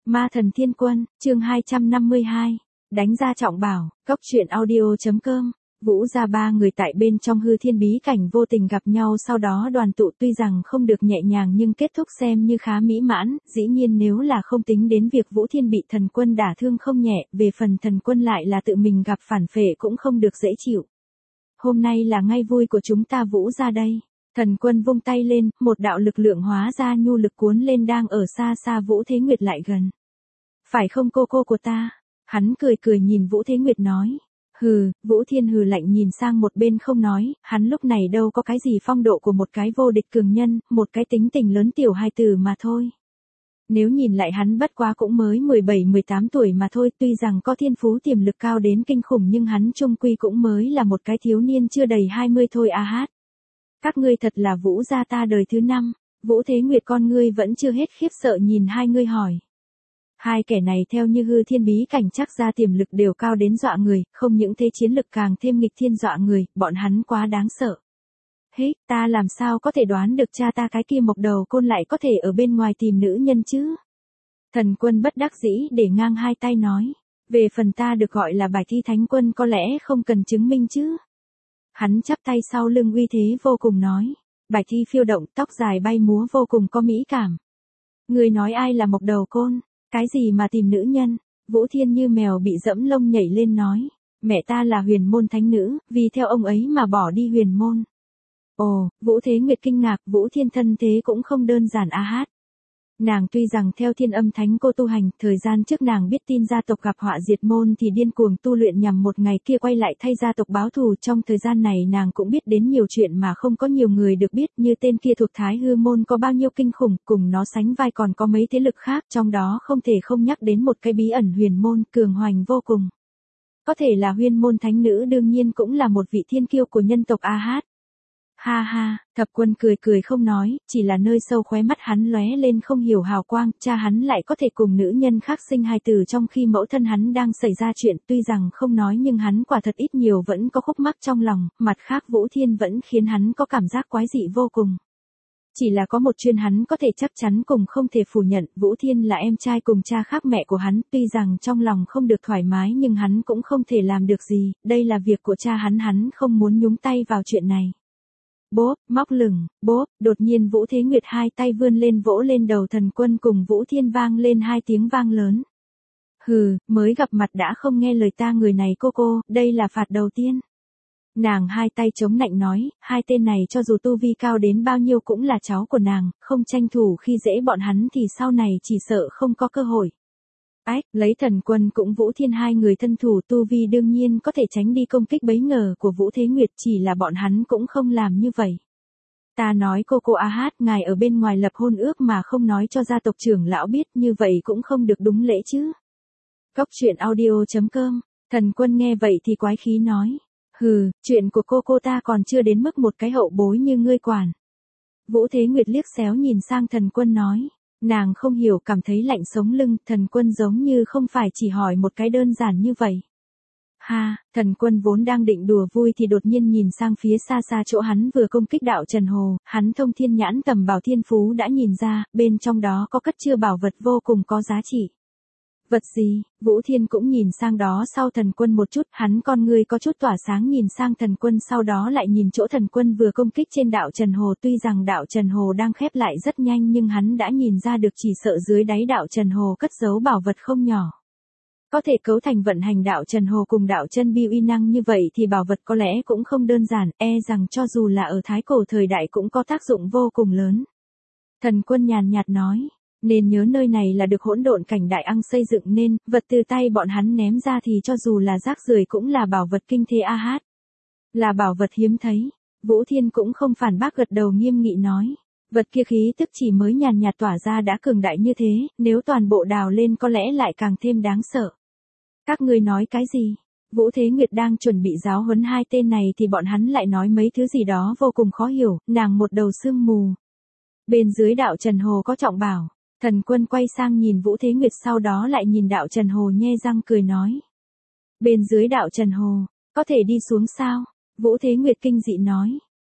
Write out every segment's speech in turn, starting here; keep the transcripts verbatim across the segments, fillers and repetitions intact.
Ma thần thiên quân, chương hai trăm năm mươi hai. Đánh ra trọng bảo, cốc truyện audio.com. Vũ gia ba người tại bên trong hư thiên bí cảnh vô tình gặp nhau, sau đó đoàn tụ, tuy rằng không được nhẹ nhàng nhưng kết thúc xem như khá mỹ mãn. Dĩ nhiên nếu là không tính đến việc Vũ Thiên bị thần quân đả thương không nhẹ, về phần thần quân lại là tự mình gặp phản phệ cũng không được dễ chịu. Hôm nay là ngày vui của chúng ta Vũ gia đây. Thần quân vung tay lên, một đạo lực lượng hóa ra nhu lực cuốn lên đang ở xa xa Vũ Thế Nguyệt lại gần. Phải không cô cô của ta? Hắn cười cười nhìn Vũ Thế Nguyệt nói. Hừ, Vũ Thiên hừ lạnh nhìn sang một bên không nói, hắn lúc này đâu có cái gì phong độ của một cái vô địch cường nhân, một cái tính tình lớn tiểu hài tử mà thôi. Nếu nhìn lại hắn bất quá cũng mới mười bảy mười tám tuổi mà thôi, tuy rằng có thiên phú tiềm lực cao đến kinh khủng nhưng hắn chung quy cũng mới là một cái thiếu niên chưa đầy hai mươi thôi a hát. Các ngươi thật là Vũ gia ta đời thứ năm. Vũ Thế Nguyệt con ngươi vẫn chưa hết khiếp sợ nhìn hai ngươi hỏi. Hai kẻ này theo như hư thiên bí cảnh chắc ra tiềm lực đều cao đến dọa người, không những thế chiến lực càng thêm nghịch thiên dọa người, bọn hắn quá đáng sợ. Hế, ta làm sao có thể đoán được cha ta cái kia mộc đầu côn lại có thể ở bên ngoài tìm nữ nhân chứ? Thần quân bất đắc dĩ để ngang hai tay nói. Về phần ta được gọi là Bạch Thi Thánh Quân có lẽ không cần chứng minh chứ? Hắn chắp tay sau lưng uy thế vô cùng nói. Bạch thi phiêu động, tóc dài bay múa vô cùng có mỹ cảm. Người nói ai là mộc đầu côn? Cái gì mà tìm nữ nhân? Vũ Thiên như mèo bị dẫm lông nhảy lên nói. Mẹ ta là huyền môn thánh nữ, vì theo ông ấy mà bỏ đi huyền môn. Ồ, Vũ Thế Nguyệt kinh ngạc, Vũ Thiên thân thế cũng không đơn giản a hát. Nàng tuy rằng theo Thiên Âm Thánh cô tu hành, thời gian trước nàng biết tin gia tộc gặp họa diệt môn thì điên cuồng tu luyện nhằm một ngày kia quay lại thay gia tộc báo thù. Trong thời gian này nàng cũng biết đến nhiều chuyện mà không có nhiều người được biết, như tên kia thuộc Thái Hư môn có bao nhiêu kinh khủng, cùng nó sánh vai còn có mấy thế lực khác, trong đó không thể không nhắc đến một cái bí ẩn huyền môn cường hoành vô cùng. Có thể là huyền môn thánh nữ đương nhiên cũng là một vị thiên kiêu của nhân tộc a hát. Ha ha, thập quân cười cười không nói, chỉ là nơi sâu khóe mắt hắn lóe lên không hiểu hào quang, cha hắn lại có thể cùng nữ nhân khác sinh hài tử trong khi mẫu thân hắn đang xảy ra chuyện, tuy rằng không nói nhưng hắn quả thật ít nhiều vẫn có khúc mắc trong lòng, mặt khác Vũ Thiên vẫn khiến hắn có cảm giác quái dị vô cùng. Chỉ là có một chuyện hắn có thể chắc chắn cùng không thể phủ nhận, Vũ Thiên là em trai cùng cha khác mẹ của hắn, tuy rằng trong lòng không được thoải mái nhưng hắn cũng không thể làm được gì, đây là việc của cha hắn, hắn không muốn nhúng tay vào chuyện này. Bốp, móc lửng, bốp, đột nhiên Vũ Thế Nguyệt hai tay vươn lên vỗ lên đầu thần quân cùng Vũ Thiên vang lên hai tiếng vang lớn. Hừ, mới gặp mặt đã không nghe lời ta người này cô cô, đây là phạt đầu tiên. Nàng hai tay chống nạnh nói, hai tên này cho dù tu vi cao đến bao nhiêu cũng là cháu của nàng, không tranh thủ khi dễ bọn hắn thì sau này chỉ sợ không có cơ hội. Ách, lấy thần quân cũng Vũ Thiên hai người thân thủ tu vi đương nhiên có thể tránh đi công kích bấy ngờ của Vũ Thế Nguyệt, chỉ là bọn hắn cũng không làm như vậy. Ta nói cô cô a hát, ngài ở bên ngoài lập hôn ước mà không nói cho gia tộc trưởng lão biết, như vậy cũng không được đúng lễ chứ. Cốc truyện audio.com, thần quân nghe vậy thì quái khí nói. Hừ, chuyện của cô cô ta còn chưa đến mức một cái hậu bối như ngươi quản. Vũ Thế Nguyệt liếc xéo nhìn sang thần quân nói. Nàng không hiểu, cảm thấy lạnh sống lưng, thần quân giống như không phải chỉ hỏi một cái đơn giản như vậy. Ha, thần quân vốn đang định đùa vui thì đột nhiên nhìn sang phía xa xa chỗ hắn vừa công kích đạo Trần Hồ, hắn thông thiên nhãn tầm bảo thiên phú đã nhìn ra, bên trong đó có cất chứa bảo vật vô cùng có giá trị. Vật gì? Vũ Thiên cũng nhìn sang đó sau thần quân một chút, hắn con ngươi có chút tỏa sáng nhìn sang thần quân, sau đó lại nhìn chỗ thần quân vừa công kích trên đạo Trần Hồ, tuy rằng đạo Trần Hồ đang khép lại rất nhanh nhưng hắn đã nhìn ra được chỉ sợ dưới đáy đạo Trần Hồ cất giấu bảo vật không nhỏ. Có thể cấu thành vận hành đạo Trần Hồ cùng đạo chân bi uy năng như vậy thì bảo vật có lẽ cũng không đơn giản, e rằng cho dù là ở thái cổ thời đại cũng có tác dụng vô cùng lớn. Thần quân nhàn nhạt nói. Nên nhớ nơi này là được hỗn độn cảnh đại ăng xây dựng nên, vật từ tay bọn hắn ném ra thì cho dù là rác rưởi cũng là bảo vật kinh thế a hát. Là bảo vật hiếm thấy. Vũ Thiên cũng không phản bác, gật đầu nghiêm nghị nói. Vật kia khí tức chỉ mới nhàn nhạt tỏa ra đã cường đại như thế, nếu toàn bộ đào lên có lẽ lại càng thêm đáng sợ. Các ngươi nói cái gì? Vũ Thế Nguyệt đang chuẩn bị giáo huấn hai tên này thì bọn hắn lại nói mấy thứ gì đó vô cùng khó hiểu, nàng một đầu sương mù. Bên dưới đạo Trần Hồ có trọng bảo. Thần quân quay sang nhìn Vũ Thế Nguyệt sau đó lại nhìn đạo Trần Hồ nhe răng cười nói. Bên dưới đạo Trần Hồ, có thể đi xuống sao? Vũ Thế Nguyệt kinh dị nói.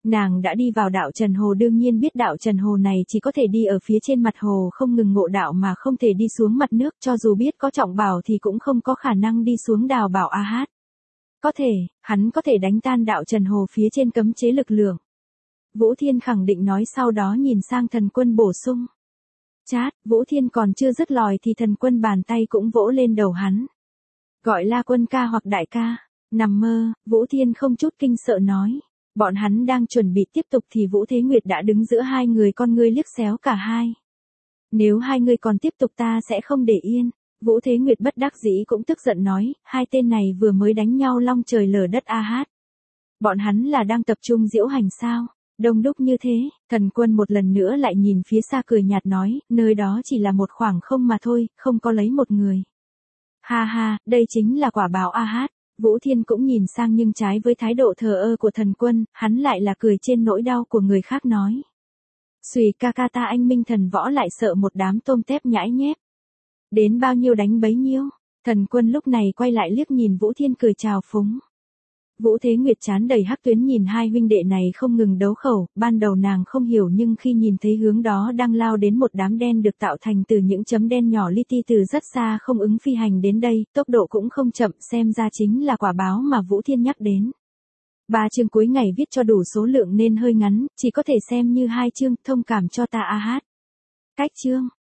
Nàng đã đi vào đạo Trần Hồ đương nhiên biết đạo Trần Hồ này chỉ có thể đi ở phía trên mặt hồ không ngừng ngộ đạo mà không thể đi xuống mặt nước, cho dù biết có trọng bảo thì cũng không có khả năng đi xuống đào bảo A Hát. Có thể, hắn có thể đánh tan đạo Trần Hồ phía trên cấm chế lực lượng. Vũ Thiên khẳng định nói, sau đó nhìn sang Thần Quân bổ sung. Chát, Vũ Thiên còn chưa dứt lời thì Thần Quân bàn tay cũng vỗ lên đầu hắn. Gọi La Quân ca hoặc đại ca. Nằm mơ, Vũ Thiên không chút kinh sợ nói. Bọn hắn đang chuẩn bị tiếp tục thì Vũ Thế Nguyệt đã đứng giữa hai người, con ngươi liếc xéo cả hai. Nếu hai người còn tiếp tục ta sẽ không để yên. Vũ Thế Nguyệt bất đắc dĩ cũng tức giận nói, hai tên này vừa mới đánh nhau long trời lở đất A Hát. Bọn hắn là đang tập trung diễu hành sao? Đông đúc như thế, Thần Quân một lần nữa lại nhìn phía xa cười nhạt nói, nơi đó chỉ là một khoảng không mà thôi, không có lấy một người. Ha ha, đây chính là quả báo A Hát. Vũ Thiên cũng nhìn sang nhưng trái với thái độ thờ ơ của Thần Quân, hắn lại là cười trên nỗi đau của người khác nói. Xùy ca ca ta anh minh thần võ lại sợ một đám tôm tép nhãi nhép. Đến bao nhiêu đánh bấy nhiêu. Thần Quân lúc này quay lại liếc nhìn Vũ Thiên cười chào phúng. Vũ Thế Nguyệt chán đầy hắc tuyến nhìn hai huynh đệ này không ngừng đấu khẩu, ban đầu nàng không hiểu nhưng khi nhìn thấy hướng đó đang lao đến một đám đen được tạo thành từ những chấm đen nhỏ li ti từ rất xa không ứng phi hành đến đây, tốc độ cũng không chậm, xem ra chính là quả báo mà Vũ Thiên nhắc đến. Ba chương cuối ngày viết cho đủ số lượng nên hơi ngắn, chỉ có thể xem như hai chương, thông cảm cho ta A Hát. Cách chương